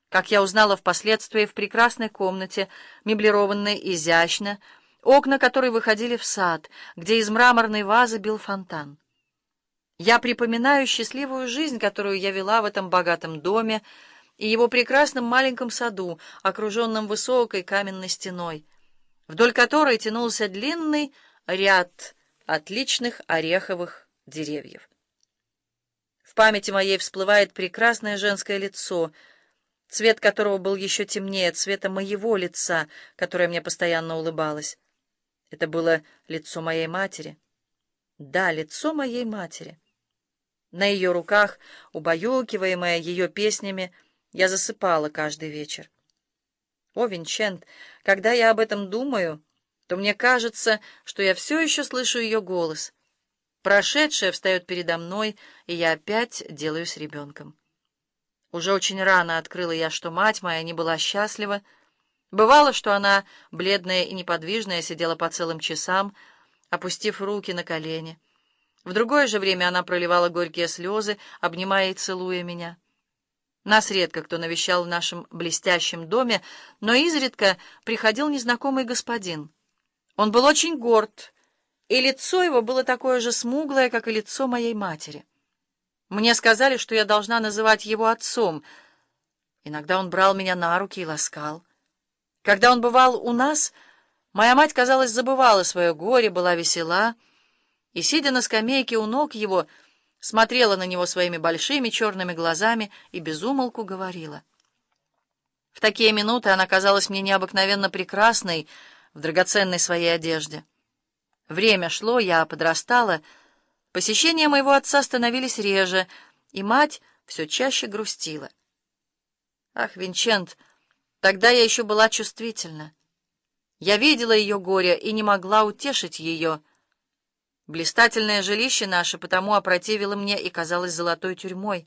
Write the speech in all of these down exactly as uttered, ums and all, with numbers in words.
как я узнала впоследствии, в прекрасной комнате, меблированной изящно, окна которой выходили в сад, где из мраморной вазы бил фонтан. Я припоминаю счастливую жизнь, которую я вела в этом богатом доме и его прекрасном маленьком саду, окруженном высокой каменной стеной, вдоль которой тянулся длинный ряд отличных ореховых деревьев. В памяти моей всплывает прекрасное женское лицо, цвет которого был еще темнее цвета моего лица, которое мне постоянно улыбалось. Это было лицо моей матери. Да, лицо моей матери. На ее руках, убаюкиваемая ее песнями, я засыпала каждый вечер. О, Винчент, когда я об этом думаю, то мне кажется, что я все еще слышу ее голос. Прошедшее встает передо мной, и я опять делаюсь ребенком. Уже очень рано открыла я, что мать моя не была счастлива. Бывало, что она, бледная и неподвижная, сидела по целым часам, опустив руки на колени. В другое же время она проливала горькие слезы, обнимая и целуя меня. Нас редко кто навещал в нашем блестящем доме, но изредка приходил незнакомый господин. Он был очень горд, и лицо его было такое же смуглое, как и лицо моей матери. Мне сказали, что я должна называть его отцом. Иногда он брал меня на руки и ласкал. Когда он бывал у нас, моя мать, казалось, забывала свое горе, была весела, и, сидя на скамейке у ног его, смотрела на него своими большими черными глазами и без умолку говорила. В такие минуты она казалась мне необыкновенно прекрасной в драгоценной своей одежде. Время шло, я подрастала, посещения моего отца становились реже, и мать все чаще грустила. Ах, Винчент, тогда я еще была чувствительна. Я видела ее горе и не могла утешить ее. Блистательное жилище наше потому опротивило мне и казалось золотой тюрьмой.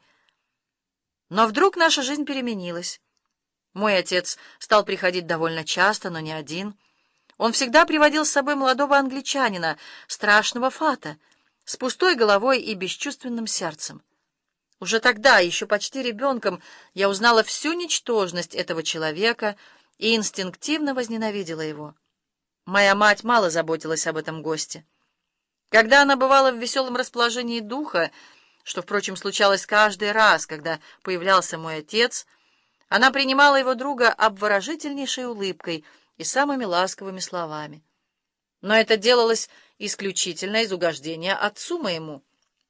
Но вдруг наша жизнь переменилась. Мой отец стал приходить довольно часто, но не один. Он всегда приводил с собой молодого англичанина, страшного фата, с пустой головой и бесчувственным сердцем. Уже тогда, еще почти ребенком, я узнала всю ничтожность этого человека и инстинктивно возненавидела его. Моя мать мало заботилась об этом госте. Когда она бывала в веселом расположении духа, что, впрочем, случалось каждый раз, когда появлялся мой отец, она принимала его друга обворожительнейшей улыбкой и самыми ласковыми словами. Но это делалось исключительно из угождения отцу моему.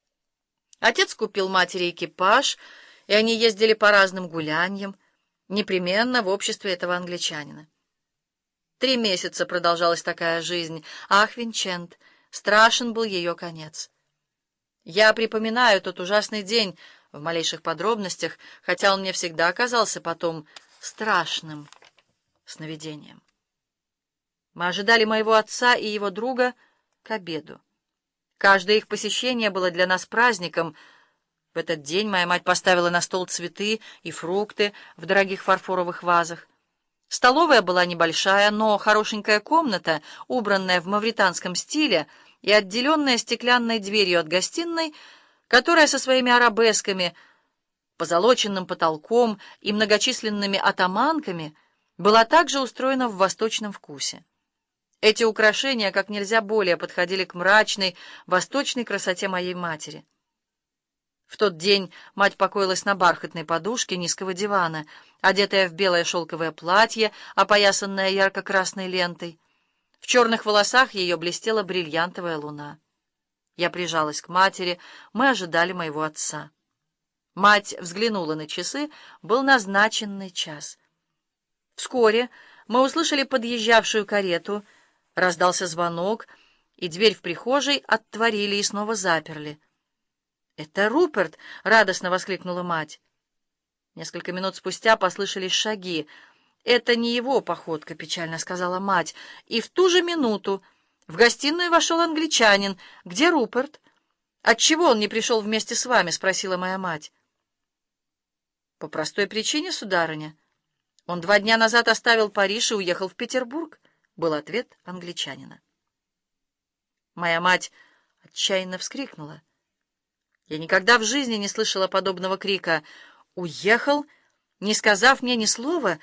Отец купил матери экипаж, и они ездили по разным гуляньям, непременно в обществе этого англичанина. Три месяца продолжалась такая жизнь. Ах, Винчент, страшен был ее конец. Я припоминаю тот ужасный день в малейших подробностях, хотя он мне всегда оказался потом страшным сновидением. Мы ожидали моего отца и его друга к обеду. Каждое их посещение было для нас праздником. В этот день моя мать поставила на стол цветы и фрукты в дорогих фарфоровых вазах. Столовая была небольшая, но хорошенькая комната, убранная в мавританском стиле и отделенная стеклянной дверью от гостиной, которая со своими арабесками, позолоченным потолком и многочисленными атаманками была также устроена в восточном вкусе. Эти украшения как нельзя более подходили к мрачной, восточной красоте моей матери. В тот день мать покоилась на бархатной подушке низкого дивана, одетая в белое шелковое платье, опоясанное ярко-красной лентой. В черных волосах ее блестела бриллиантовая луна. Я прижалась к матери, мы ожидали моего отца. Мать взглянула на часы, был назначенный час. Вскоре мы услышали подъезжавшую карету, раздался звонок, и дверь в прихожей отворили и снова заперли. «Это Руперт!» — радостно воскликнула мать. Несколько минут спустя послышались шаги. «Это не его походка», — печально сказала мать. И в ту же минуту в гостиную вошел англичанин. «Где Руперт? Отчего он не пришел вместе с вами?» — спросила моя мать. «По простой причине, сударыня. Он два дня назад оставил Париж и уехал в Петербург», — был ответ англичанина. Моя мать отчаянно вскрикнула. Я никогда в жизни не слышала подобного крика. «Уехал? Не сказав мне ни слова,